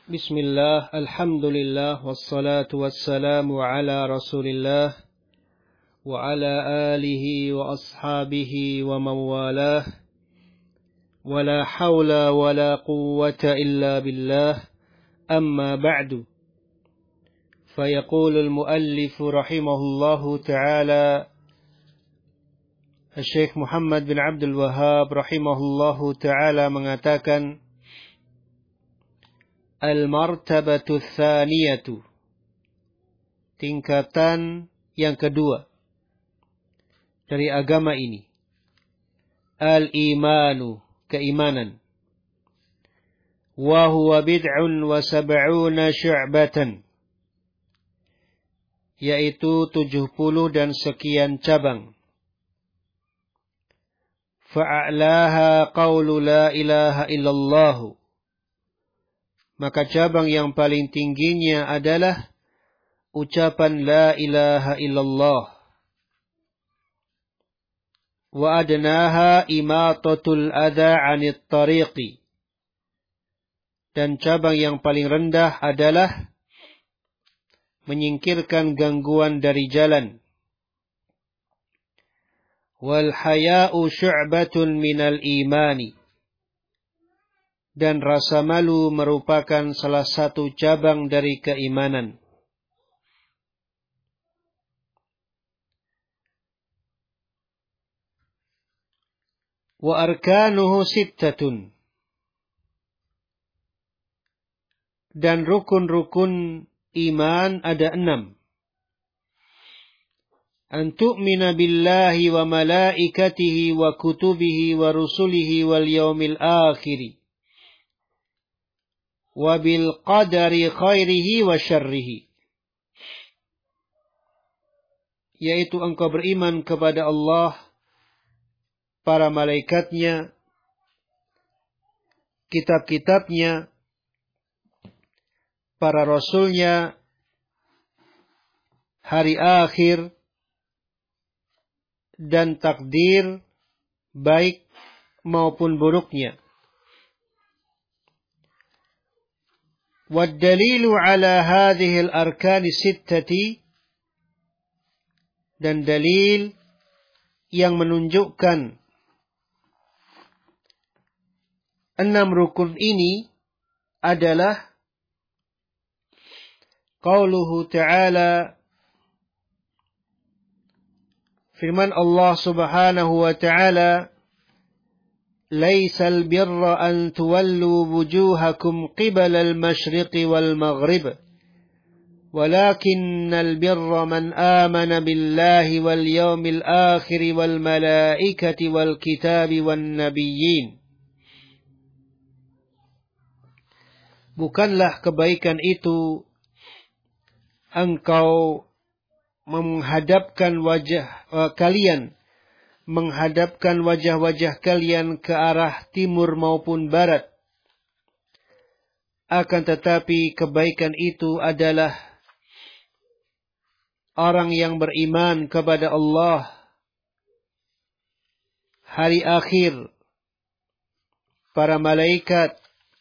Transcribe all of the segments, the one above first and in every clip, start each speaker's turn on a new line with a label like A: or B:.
A: Bismillah, alhamdulillah, wassalatu wassalamu ala rasulillah, wa ala alihi wa ashabihi wa mawalah, wa la hawla wa la quwwata illa billah, amma ba'du. Fayaqulul muallifu rahimahullahu ta'ala, Syekh Muhammad bin Abdul Wahhab rahimahullahu ta'ala mengatakan, Al-martabatu tsaniyatu, tingkatan yang kedua dari agama ini. Al-imanu, keimanan. Wa huwa bid'un wa sab'una syu'batan, yaitu 70 dan sekian cabang. Fa'a'laha qawlu la ilaha illallahu, maka cabang yang paling tingginya adalah ucapan la ilaha illallah. Wa adnaha imatatul adha 'anit tariqi, dan cabang yang paling rendah adalah menyingkirkan gangguan dari jalan. Wal haya'u syu'batun minal imani, dan rasa malu merupakan salah satu cabang dari keimanan. Wa arkanuhu sittatun, dan rukun-rukun iman ada 6. An tu'mina billahi wa malaikatihi wa kutubihi wa rusulihi wal yaumil akhiri, wa bil qadari khairihi wa syarrihi, yaitu engkau beriman kepada Allah, para malaikatnya, kitab-kitabnya, para rasulnya, hari akhir, dan takdir baik maupun buruknya. Waddalilu ala hadhil arkani sittati, dan dalil yang menunjukkan 6 rukun ini adalah qauluhu ta'ala, firman Allah subhanahu wa ta'ala, Laisal birra an tuwallu wujuhakum qibala al-mashriqi wal-maghrib, walakinnal birra man amana billahi wal yawmil akhiri wal malaikati wal kitabi wan nabiyyin. Bukanlah kebaikan itu engkau menghadapkan menghadapkan wajah-wajah kalian ke arah timur maupun barat. Akan tetapi kebaikan itu adalah orang yang beriman kepada Allah, hari akhir, para malaikat,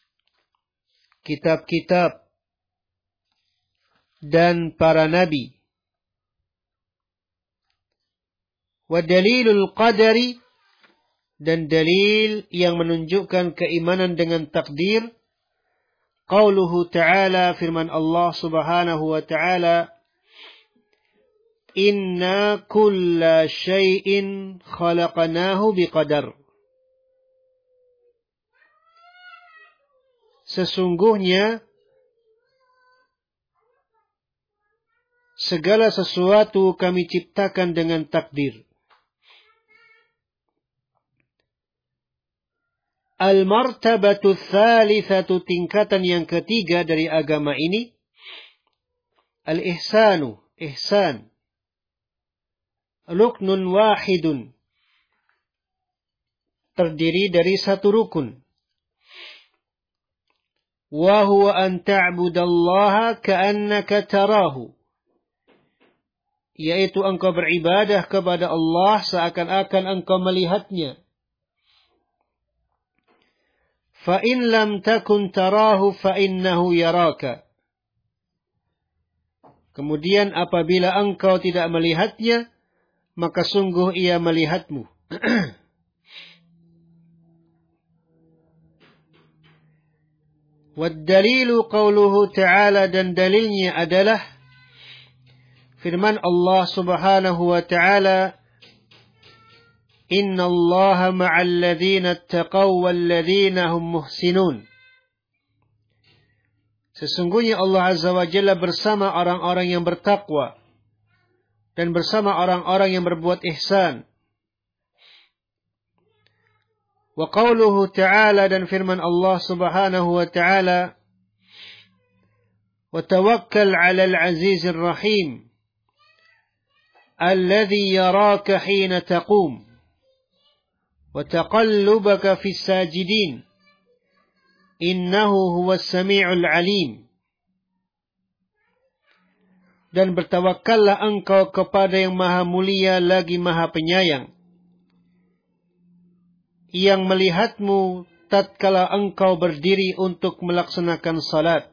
A: kitab-kitab, dan para nabi. Wa dalilul qadari, dan dalil yang menunjukkan keimanan dengan takdir, qauluhu ta'ala, firman Allah subhanahu wa ta'ala, Inna kulla syai'in khalaqnahu biqadar. Sesungguhnya segala sesuatu kami ciptakan dengan takdir. Al-martabatu tsalitsatu, tingkatan yang ketiga dari agama ini, al-ihsanu, ihsan. Ruknun wahidun, terdiri dari satu rukun. Wa huwa an ta'budallaha ka'annaka tarahu, yaitu engkau beribadah kepada Allah seakan-akan engkau melihatnya. fa in lam takun tarahu fa innahu yaraka. Kemudian apabila engkau tidak melihatnya, maka sungguh ia melihatmu. Waddalilu qawluhu ta'ala, dan dalilnya adalah firman Allah subhanahu wa ta'ala, Inna allaha ma'al ladhina attaqaw wal ladhina hum muhsinun. Sesungguhnya Allah Azza wa Jalla bersama orang-orang yang bertakwa dan bersama orang-orang yang berbuat ihsan. Wa qawluhu ta'ala, dan firman Allah subhanahu wa ta'ala, wa tawakkal 'alal 'azizir rahim alladhi yaraka hina taqum wa taqallubaka fis sajidin innahu huwas sami'ul 'alim. Dan bertawakkallah engkau kepada yang maha mulia lagi maha penyayang, yang melihatmu tatkala engkau berdiri untuk melaksanakan salat,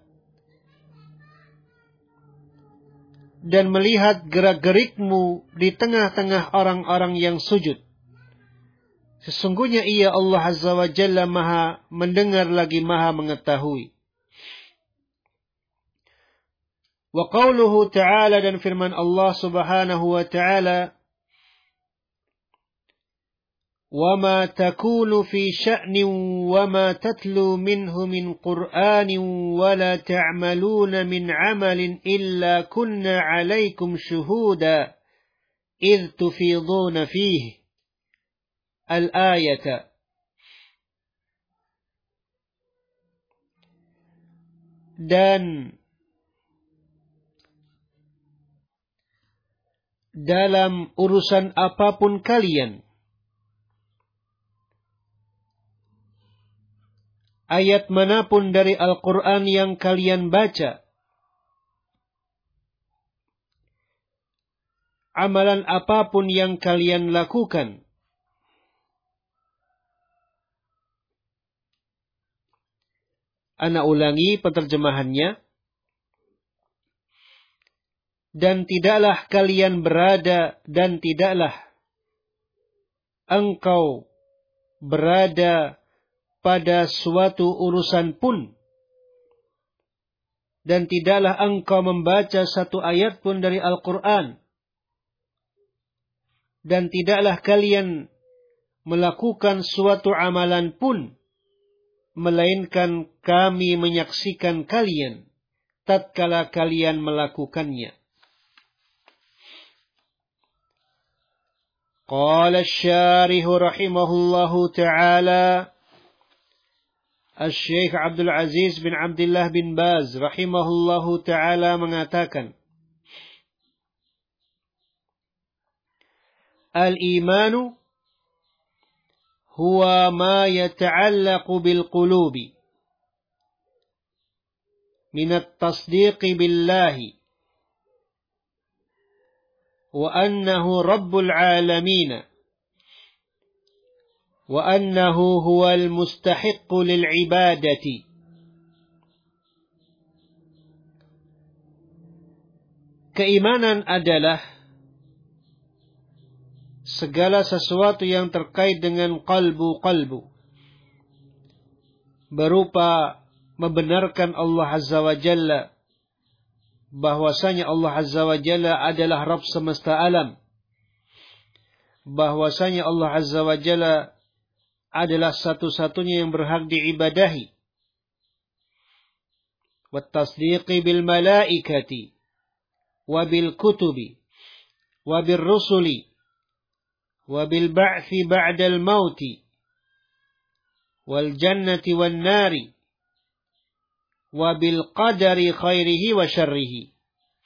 A: dan melihat gerak-gerikmu di tengah-tengah orang-orang yang sujud. Sesungguhnya ia Allah Azza wa Jalla maha mendengar lagi maha mengetahui. Wa qawluhu ta'ala, dan firman Allah subhanahu wa ta'ala, وَمَا تَكُونُ فِي شَأْنٍ وَمَا تَتْلُو مِنْهُ مِنْ قُرْآنٍ وَلَا تَعْمَلُونَ مِنْ عَمَلٍ إِلَّا كُنَّا عَلَيْكُمْ شُهُودًا إِذْ تُفِيضُونَ فِيهِ. Al-ayat. Dan dalam urusan apapun kalian, ayat manapun dari Al-Quran yang kalian baca, amalan apapun yang kalian lakukan, ana ulangi penerjemahannya, dan tidaklah kalian berada, dan tidaklah engkau berada pada suatu urusan pun, dan tidaklah engkau membaca satu ayat pun dari Al-Quran, dan tidaklah kalian melakukan suatu amalan pun, melainkan kami menyaksikan kalian tatkala kalian melakukannya. Qala asy-syarih rahimahullahu ta'ala, Asy-Syaikh Abdul Aziz bin Abdullah bin Baz rahimahullahu ta'ala mengatakan, Al-imanu huwa ma yata'allaqu bil qulubi min at-tasdiqi billahi wa annahu rabbul alamin wa annahu huwal mustahiqqu lil ibadati. Keimanan adalah segala sesuatu yang terkait dengan qalbu, berupa membenarkan Allah Azza wa Jalla, bahwasanya Allah Azza wa Jalla adalah Rabb semesta alam, bahwasanya Allah Azza wa Jalla adalah satu-satunya yang berhak diibadahi. Wattasdiqi bil malaikati wa bil kutubi wa bil rusuli wa bil ba'thi ba'dal mauti wal jannati wan nari wa bil qadari khairihi wa syarrihi.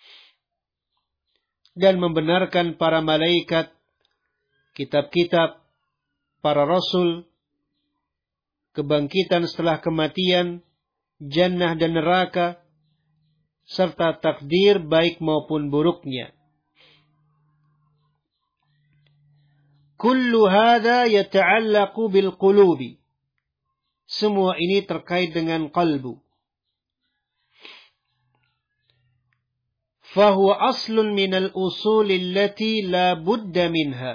A: Dan membenarkan para malaikat, kitab-kitab, para rasul, kebangkitan setelah kematian, jannah dan neraka, serta takdir baik maupun buruknya. Kullu hadha yata'allaqu bil qulubi. Semua ini terkait dengan qalbu. Fahuwa aslun minal usulil lati la budda minha.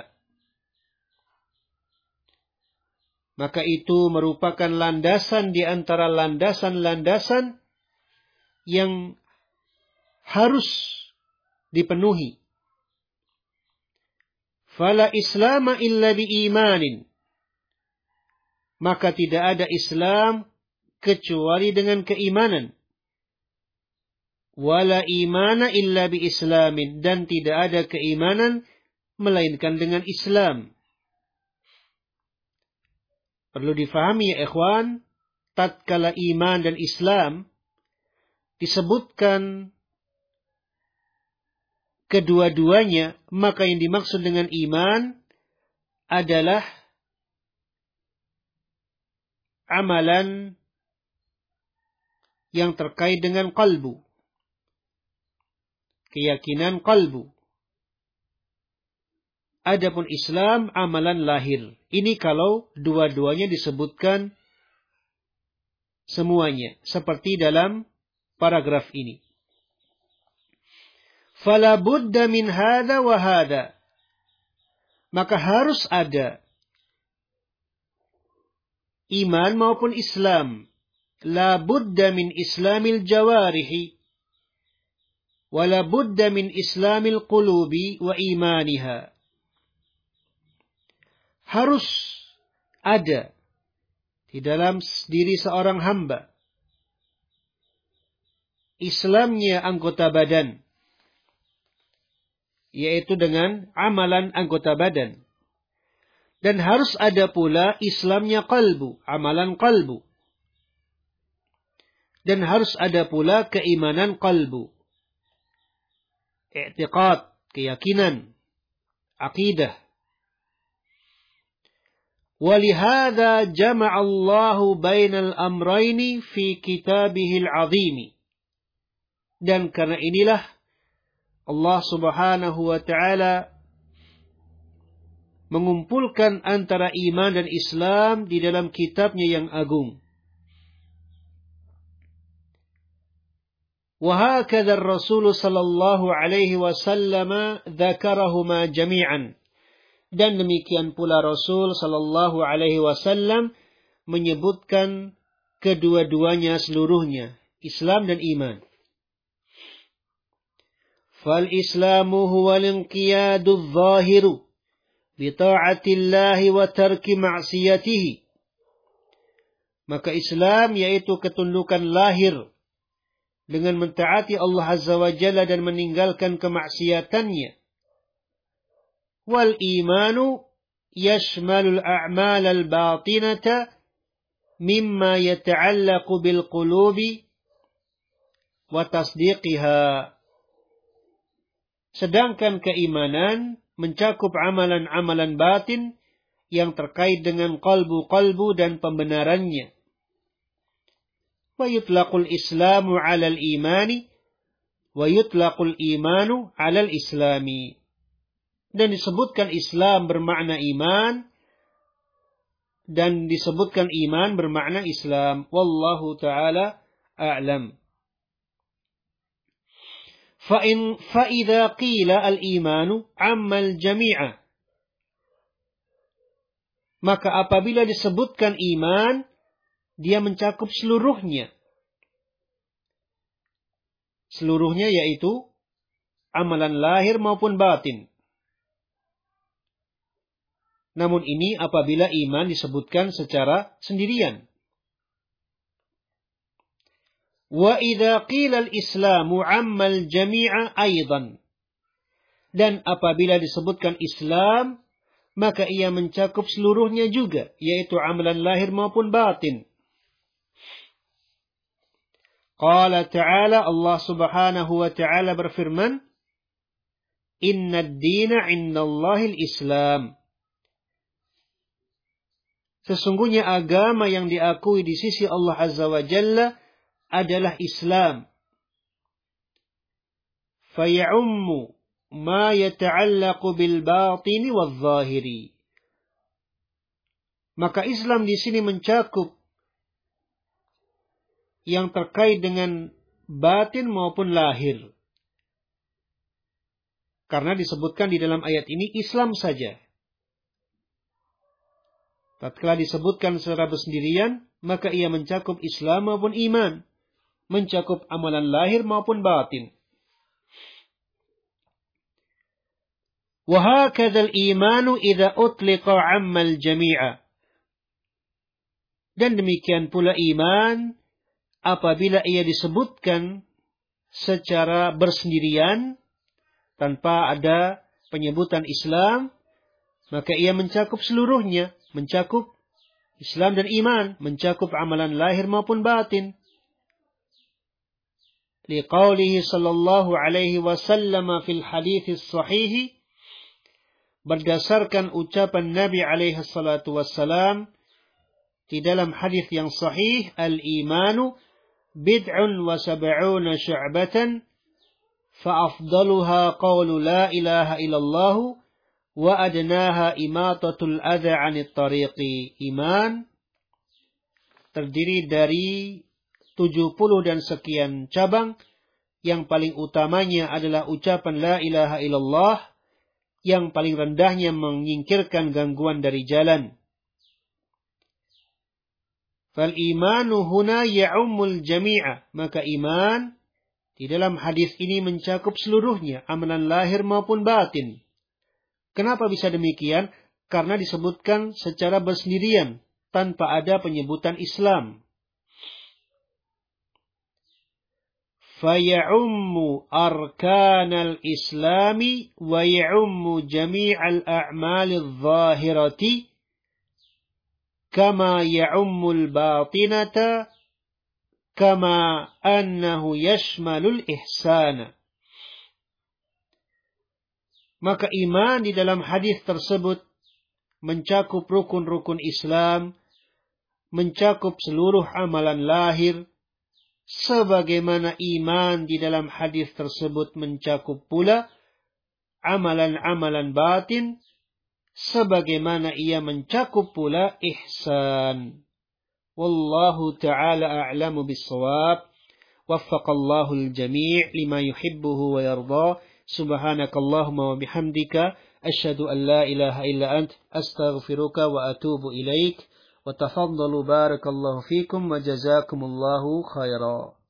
A: Maka itu merupakan landasan di antara landasan-landasan yang harus dipenuhi. Fala islama illa biimanin. Maka tidak ada Islam kecuali dengan keimanan. Wala imana illa biislamin. Dan tidak ada keimanan melainkan dengan Islam. Perlu difahami ya ikhwan, tatkala iman dan Islam disebutkan kedua-duanya, maka yang dimaksud dengan iman adalah amalan yang terkait dengan qalbu. Keyakinan qalbu. Adapun Islam amalan lahir. Ini kalau dua-duanya disebutkan semuanya. Seperti dalam paragraf ini. Fala budda min hadha wa hadha. Maka harus ada iman maupun Islam. La budda min islamil jawarihi. Wa la budda min islamil qulubi wa imaniha. Harus ada di dalam diri seorang hamba Islamnya anggota badan, yaitu dengan amalan anggota badan. Dan harus ada pula Islamnya qalbu, amalan qalbu. Dan harus ada pula keimanan qalbu. I'tiqad, keyakinan, akidah. Walihada jama'allahu bainal amrayni fi kitabihil azimi. Dan karena inilah Allah subhanahu wa ta'ala mengumpulkan antara iman dan Islam di dalam kitabnya yang agung. Wahakadha Rasul sallallahu alaihi wasallam dzakarahuma jami'an. Dan demikian pula Rasul sallallahu alaihi wasallam menyebutkan kedua-duanya seluruhnya, Islam dan iman. Fal Islamu huwal inqiyadudz zahiru bi ta'atillahi wa tarki ma'siyatihi. Maka Islam yaitu ketundukan lahir dengan mentaati Allah Azza wa Jalla dan meninggalkan kemaksiatannya. Wal imanu yashmalul a'mal al-batinata mimma yata'allaqu bil qulubi wa tasdiqiha. Sedangkan keimanan mencakup amalan-amalan batin yang terkait dengan qalbu-qalbu dan pembenarannya. Wa yutlaqul islamu 'alal imani wa yutlaqul imanu 'alal islami. Dan disebutkan Islam bermakna iman dan disebutkan iman bermakna Islam. Wallahu ta'ala a'lam. فَإِذَا قِيلَ الْإِيمَانُ عَمَّ الْجَمِيعَ. Maka apabila disebutkan iman, dia mencakup seluruhnya. Seluruhnya yaitu amalan lahir maupun batin. Namun ini apabila iman disebutkan secara sendirian. Wa idza qila al-islamu 'amma al-jami'a aidan. Dan apabila disebutkan Islam, maka ia mencakup seluruhnya juga, yaitu amalan lahir maupun batin. Qala ta'ala, Allah subhanahu wa ta'ala berfirman, Inna ad-dina 'indallahil Islam. Sesungguhnya agama yang diakui di sisi Allah Azza wa Jalla adalah Islam. Faya'ummu ma yata'allaqu bil batini wal zahiri. Maka Islam di sini mencakup yang terkait dengan batin maupun lahir. Karena disebutkan di dalam ayat ini Islam saja. Tatkala disebutkan secara bersendirian, maka ia mencakup Islam maupun iman. Mencakup amalan lahir maupun batin. وَهَكَذَا الْإِيمَانُ إِذَا أُطْلِقَ عَمَّ الْجَمِيعَ. Dan demikian pula iman apabila ia disebutkan secara bersendirian tanpa ada penyebutan Islam, maka ia mencakup seluruhnya, mencakup Islam dan iman, mencakup amalan lahir maupun batin. Liqaulihi sallallahu alaihi wasallam fil hadits sahih, berdasarkan ucapan Nabi alaihi salatu wassalam di dalam hadis yang sahih, al-imanu bid'un wa sab'una syu'batan fa afdaluha qawlu la ilaha illallah wa adnaha imatatul adha 'anit tariqi. Iman terdiri dari 70 dan sekian cabang, yang paling utamanya adalah ucapan la ilaha illallah, yang paling rendahnya menyingkirkan gangguan dari jalan. Fal imanu huna ya'ummul jami'a. Maka iman di dalam hadis ini mencakup seluruhnya, amalan lahir maupun batin. Kenapa bisa demikian? Karena disebutkan secara bersendirian, tanpa ada penyebutan Islam. فَيَعُمُّ أَرْكَانَ الْإِسْلَامِ وَيَعُمُّ جَمِيعَ الْأَعْمَالِ الظَّاهِرَةِ كَمَا يَعُمُّ الْبَاطِنَةَ كَمَا أَنَّهُ يَشْمَلُ الْإِحْسَانَ. Maka iman di dalam hadis tersebut mencakup rukun-rukun Islam, mencakup seluruh amalan lahir, sebagaimana iman di dalam hadis tersebut mencakup pula amalan-amalan batin, sebagaimana ia mencakup pula ihsan. Wallahu ta'ala a'lamu bis-shawab. Waffaqallahu al-jami' lima yuhibbuhu wa yarda. Subhanakallahumma wa bihamdika asyhadu an la ilaha illa ant astaghfiruka wa atubu ilaik. وتفضلوا بارك الله فيكم وجزاكم الله خيرا.